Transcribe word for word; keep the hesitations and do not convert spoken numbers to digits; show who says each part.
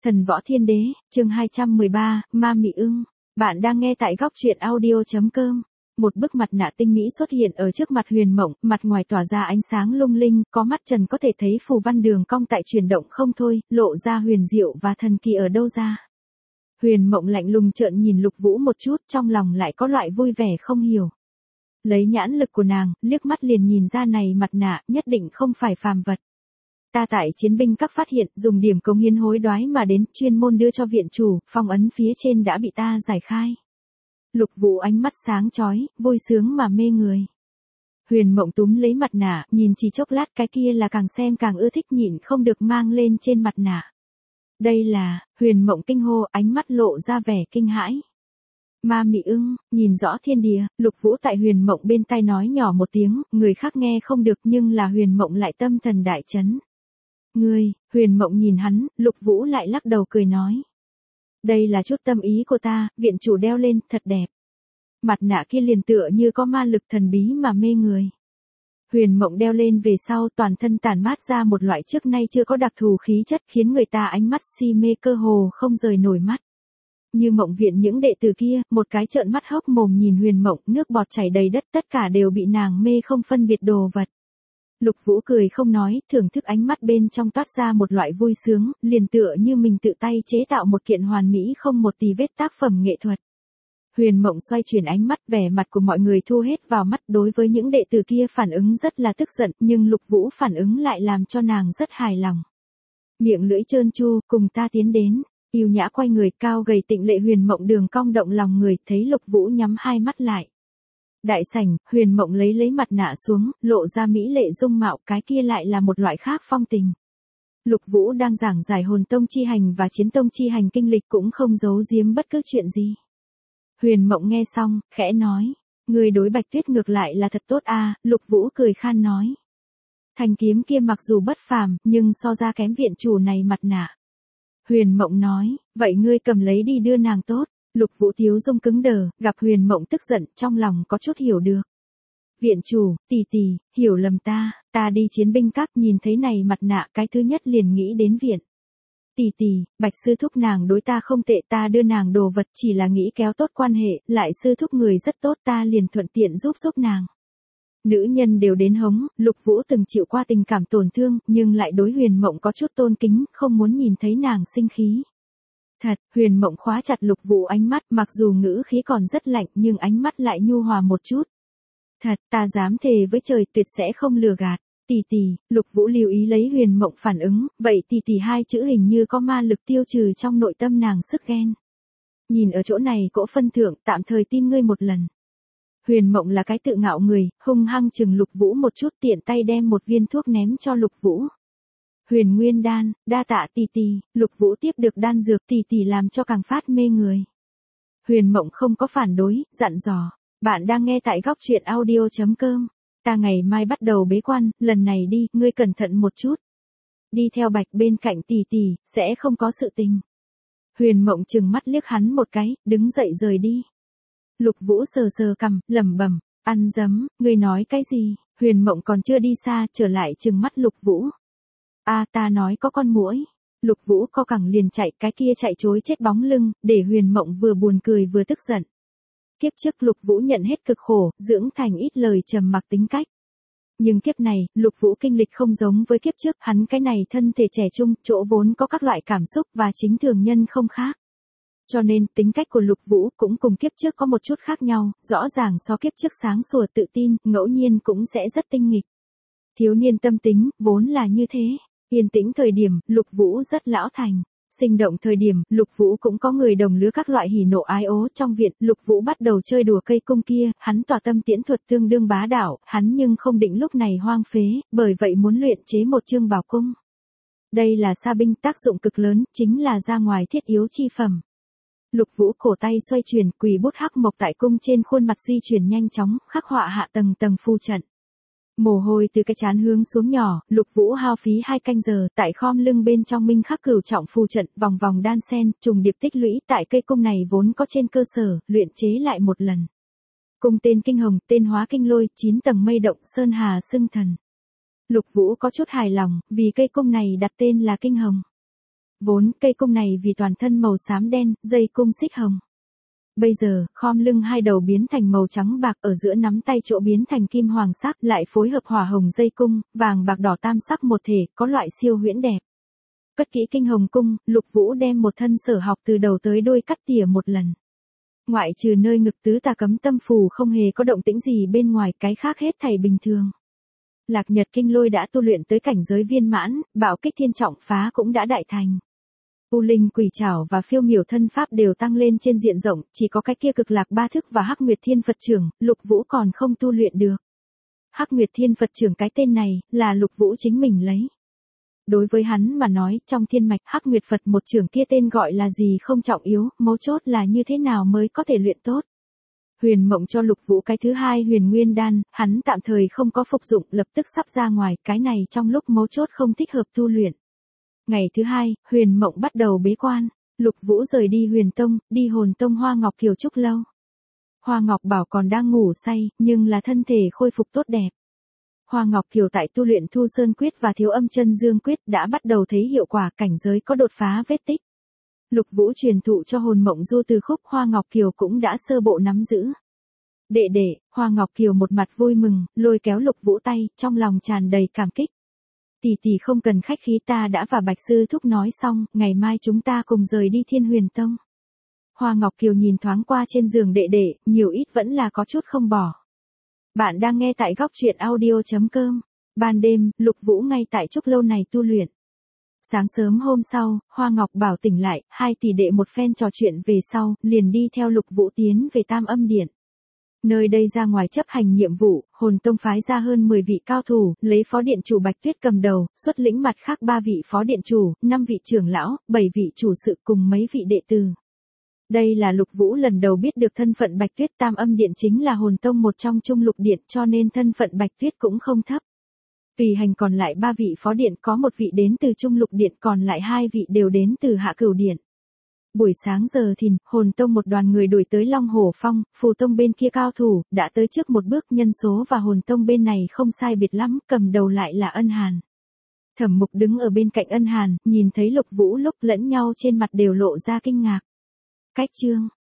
Speaker 1: Thần Võ Thiên Đế, chương hai trăm mười ba, Ma Mị Ưng. Bạn đang nghe tại góc truyện audio.com. Một bức mặt nạ tinh mỹ xuất hiện ở trước mặt Huyền Mộng, mặt ngoài tỏa ra ánh sáng lung linh, có mắt trần có thể thấy phù văn đường cong tại chuyển động không thôi, lộ ra huyền diệu và thần kỳ ở đâu ra. Huyền Mộng lạnh lùng trợn nhìn Lục Vũ một chút, trong lòng lại có loại vui vẻ không hiểu. Lấy nhãn lực của nàng, liếc mắt liền nhìn ra này mặt nạ, nhất định không phải phàm vật. Ta tại chiến binh các phát hiện, dùng điểm cống hiến hối đoái mà đến, chuyên môn đưa cho viện chủ, phong ấn phía trên đã bị ta giải khai. Lục Vũ ánh mắt sáng chói, vui sướng mà mê người. Huyền Mộng túm lấy mặt nạ, nhìn chỉ chốc lát cái kia là càng xem càng ưa thích, nhịn không được mang lên trên mặt nạ. Đây là, Huyền Mộng kinh hô, ánh mắt lộ ra vẻ kinh hãi. Ma Mị Ưng, nhìn rõ thiên địa, Lục Vũ tại Huyền Mộng bên tai nói nhỏ một tiếng, người khác nghe không được nhưng là Huyền Mộng lại tâm thần đại chấn. Ngươi, Huyền Mộng nhìn hắn, Lục Vũ lại lắc đầu cười nói. Đây là chút tâm ý của ta, viện chủ đeo lên, thật đẹp. Mặt nạ kia liền tựa như có ma lực thần bí mà mê người. Huyền Mộng đeo lên về sau toàn thân tản mát ra một loại trước nay chưa có đặc thù khí chất khiến người ta ánh mắt si mê cơ hồ không rời nổi mắt. Như Mộng viện những đệ tử kia, một cái trợn mắt hốc mồm nhìn Huyền Mộng, nước bọt chảy đầy đất, tất cả đều bị nàng mê không phân biệt đồ vật. Lục Vũ cười không nói, thưởng thức ánh mắt bên trong toát ra một loại vui sướng, liền tựa như mình tự tay chế tạo một kiện hoàn mỹ không một tì vết tác phẩm nghệ thuật. Huyền Mộng xoay chuyển ánh mắt, vẻ mặt của mọi người thu hết vào mắt, đối với những đệ tử kia phản ứng rất là tức giận, nhưng Lục Vũ phản ứng lại làm cho nàng rất hài lòng. Miệng lưỡi trơn tru, cùng ta tiến đến, yêu nhã quay người, cao gầy tịnh lệ Huyền Mộng đường cong động lòng người, thấy Lục Vũ nhắm hai mắt lại. Đại sảnh, Huyền Mộng lấy lấy mặt nạ xuống, lộ ra mỹ lệ dung mạo, cái kia lại là một loại khác phong tình. Lục Vũ đang giảng giải hồn tông chi hành và chiến tông chi hành kinh lịch cũng không giấu giếm bất cứ chuyện gì. Huyền Mộng nghe xong, khẽ nói, người đối Bạch Tuyết ngược lại là thật tốt a. Lục Vũ cười khan nói. Thanh kiếm kia mặc dù bất phàm, nhưng so ra kém viện chủ này mặt nạ. Huyền Mộng nói, vậy ngươi cầm lấy đi đưa nàng tốt. Lục Vũ thiếu dung cứng đờ, gặp Huyền Mộng tức giận, trong lòng có chút hiểu được. Viện chủ, tỷ tỷ, hiểu lầm ta, ta đi chiến binh các nhìn thấy này mặt nạ, cái thứ nhất liền nghĩ đến viện. Tỷ tỷ, Bạch sư thúc nàng đối ta không tệ, ta đưa nàng đồ vật chỉ là nghĩ kéo tốt quan hệ, lại sư thúc người rất tốt, ta liền thuận tiện giúp giúp nàng. Nữ nhân đều đến hống, Lục Vũ từng chịu qua tình cảm tổn thương, nhưng lại đối Huyền Mộng có chút tôn kính, không muốn nhìn thấy nàng sinh khí. Thật, Huyền Mộng khóa chặt Lục Vũ ánh mắt, mặc dù ngữ khí còn rất lạnh nhưng ánh mắt lại nhu hòa một chút. Thật, ta dám thề với trời tuyệt sẽ không lừa gạt. Tỷ tỷ, Lục Vũ lưu ý lấy Huyền Mộng phản ứng, vậy tỷ tỷ hai chữ hình như có ma lực tiêu trừ trong nội tâm nàng sức ghen. Nhìn ở chỗ này cỗ phân thượng, tạm thời tin ngươi một lần. Huyền Mộng là cái tự ngạo người, hung hăng chừng Lục Vũ một chút, tiện tay đem một viên thuốc ném cho Lục Vũ. Huyền Nguyên đan, đa tạ tỷ tỷ. Lục Vũ tiếp được đan dược, tỷ tỷ làm cho càng phát mê người. Huyền Mộng không có phản đối, dặn dò, bạn đang nghe tại góc truyện audio.com. Ta ngày mai bắt đầu bế quan, lần này đi, ngươi cẩn thận một chút. Đi theo Bạch bên cạnh tỷ tỷ, sẽ không có sự tình. Huyền Mộng trừng mắt liếc hắn một cái, đứng dậy rời đi. Lục Vũ sờ sờ cằm, lẩm bẩm, ăn dấm, ngươi nói cái gì? Huyền Mộng còn chưa đi xa, trở lại trừng mắt Lục Vũ. A à, ta nói có con muỗi. Lục Vũ co cẳng liền chạy, cái kia chạy trối chết bóng lưng, để Huyền Mộng vừa buồn cười vừa tức giận. Kiếp trước Lục Vũ nhận hết cực khổ, dưỡng thành ít lời trầm mặc tính cách. Nhưng kiếp này, Lục Vũ kinh lịch không giống với kiếp trước, hắn cái này thân thể trẻ trung, chỗ vốn có các loại cảm xúc và chính thường nhân không khác. Cho nên, tính cách của Lục Vũ cũng cùng kiếp trước có một chút khác nhau, rõ ràng so kiếp trước sáng sủa tự tin, ngẫu nhiên cũng sẽ rất tinh nghịch. Thiếu niên tâm tính, vốn là như thế. Yên tĩnh thời điểm, Lục Vũ rất lão thành. Sinh động thời điểm, Lục Vũ cũng có người đồng lứa các loại hỉ nộ ái ố trong viện. Lục Vũ bắt đầu chơi đùa cây cung kia, hắn tỏa tâm tiễn thuật tương đương bá đạo, hắn nhưng không định lúc này hoang phế, bởi vậy muốn luyện chế một chương bảo cung. Đây là sa binh, tác dụng cực lớn, chính là ra ngoài thiết yếu chi phẩm. Lục Vũ cổ tay xoay chuyển, quỳ bút hắc mộc tại cung trên khuôn mặt di chuyển nhanh chóng, khắc họa hạ tầng tầng phù trận. Mồ hôi từ cái trán hướng xuống nhỏ, Lục Vũ hao phí hai canh giờ, tại khom lưng bên trong minh khắc cửu trọng phù trận, vòng vòng đan sen, trùng điệp tích lũy, tại cây cung này vốn có trên cơ sở, luyện chế lại một lần. Cung tên kinh hồng, tên hóa kinh lôi, chín tầng mây động, sơn hà xưng thần. Lục Vũ có chút hài lòng, vì cây cung này đặt tên là kinh hồng. Vốn cây cung này vì toàn thân màu xám đen, dây cung xích hồng. Bây giờ, khom lưng hai đầu biến thành màu trắng bạc, ở giữa nắm tay chỗ biến thành kim hoàng sắc, lại phối hợp hỏa hồng dây cung, vàng bạc đỏ tam sắc một thể, có loại siêu huyễn đẹp. Cất kỹ kinh hồng cung, Lục Vũ đem một thân sở học từ đầu tới đuôi cắt tỉa một lần. Ngoại trừ nơi ngực tứ tà cấm tâm phù không hề có động tĩnh gì bên ngoài, cái khác hết thảy bình thường. Lạc Nhật Kinh Lôi đã tu luyện tới cảnh giới viên mãn, Bạo Kích Thiên Trọng Phá cũng đã đại thành. U Linh Quỷ Trảo và Phiêu Miểu Thân Pháp đều tăng lên trên diện rộng, chỉ có cái kia Cực Lạc Ba Thức và Hắc Nguyệt Thiên Phật Trưởng, Lục Vũ còn không tu luyện được. Hắc Nguyệt Thiên Phật Trưởng cái tên này, là Lục Vũ chính mình lấy. Đối với hắn mà nói, trong thiên mạch Hắc Nguyệt Phật một trưởng kia tên gọi là gì không trọng yếu, mấu chốt là như thế nào mới có thể luyện tốt. Huyền Mộng cho Lục Vũ cái thứ hai Huyền Nguyên Đan, hắn tạm thời không có phục dụng, lập tức sắp ra ngoài, cái này trong lúc mấu chốt không thích hợp tu luyện. Ngày thứ hai, Huyền Mộng bắt đầu bế quan, Lục Vũ rời đi Huyền Tông, đi Hồn Tông Hoa Ngọc Kiều Trúc Lâu. Hoa Ngọc Bảo còn đang ngủ say, nhưng là thân thể khôi phục tốt đẹp. Hoa Ngọc Kiều tại tu luyện Thu Sơn Quyết và Thiếu Âm Chân Dương Quyết đã bắt đầu thấy hiệu quả, cảnh giới có đột phá vết tích. Lục Vũ truyền thụ cho Hồn Mộng Du từ khúc, Hoa Ngọc Kiều cũng đã sơ bộ nắm giữ. Đệ đệ, Hoa Ngọc Kiều một mặt vui mừng, lôi kéo Lục Vũ tay, trong lòng tràn đầy cảm kích. Tỷ tỷ không cần khách khí, ta đã và Bạch Sư Thúc nói xong, ngày mai chúng ta cùng rời đi Thiên Huyền Tông. Hoa Ngọc Kiều nhìn thoáng qua trên giường đệ đệ, nhiều ít vẫn là có chút không bỏ. Bạn đang nghe tại góc truyện audio chấm com. Ban đêm, Lục Vũ ngay tại Trúc Lâu này tu luyện. Sáng sớm hôm sau, Hoa Ngọc Bảo tỉnh lại, hai tỷ đệ một phen trò chuyện về sau, liền đi theo Lục Vũ tiến về Tam Âm Điện. Nơi đây ra ngoài chấp hành nhiệm vụ, Hồn Tông phái ra hơn mười vị cao thủ, lấy phó điện chủ Bạch Tuyết cầm đầu, xuất lĩnh mặt khác ba vị phó điện chủ, năm vị trưởng lão, bảy vị chủ sự cùng mấy vị đệ tử. Đây là Lục Vũ lần đầu biết được thân phận Bạch Tuyết. Tam Âm Điện chính là Hồn Tông một trong Trung Lục Điện, cho nên thân phận Bạch Tuyết cũng không thấp. Tùy hành còn lại ba vị phó điện, có một vị đến từ Trung Lục Điện, còn lại hai vị đều đến từ Hạ Cửu Điện. Buổi sáng giờ thìn, Hồn Tông một đoàn người đuổi tới Long Hổ Phong, Phù Tông bên kia cao thủ, đã tới trước một bước, nhân số và Hồn Tông bên này không sai biệt lắm, cầm đầu lại là Ân Hàn. Thẩm Mục đứng ở bên cạnh Ân Hàn, nhìn thấy Lục Vũ lúc lẫn nhau trên mặt đều lộ ra kinh ngạc. Cách chương,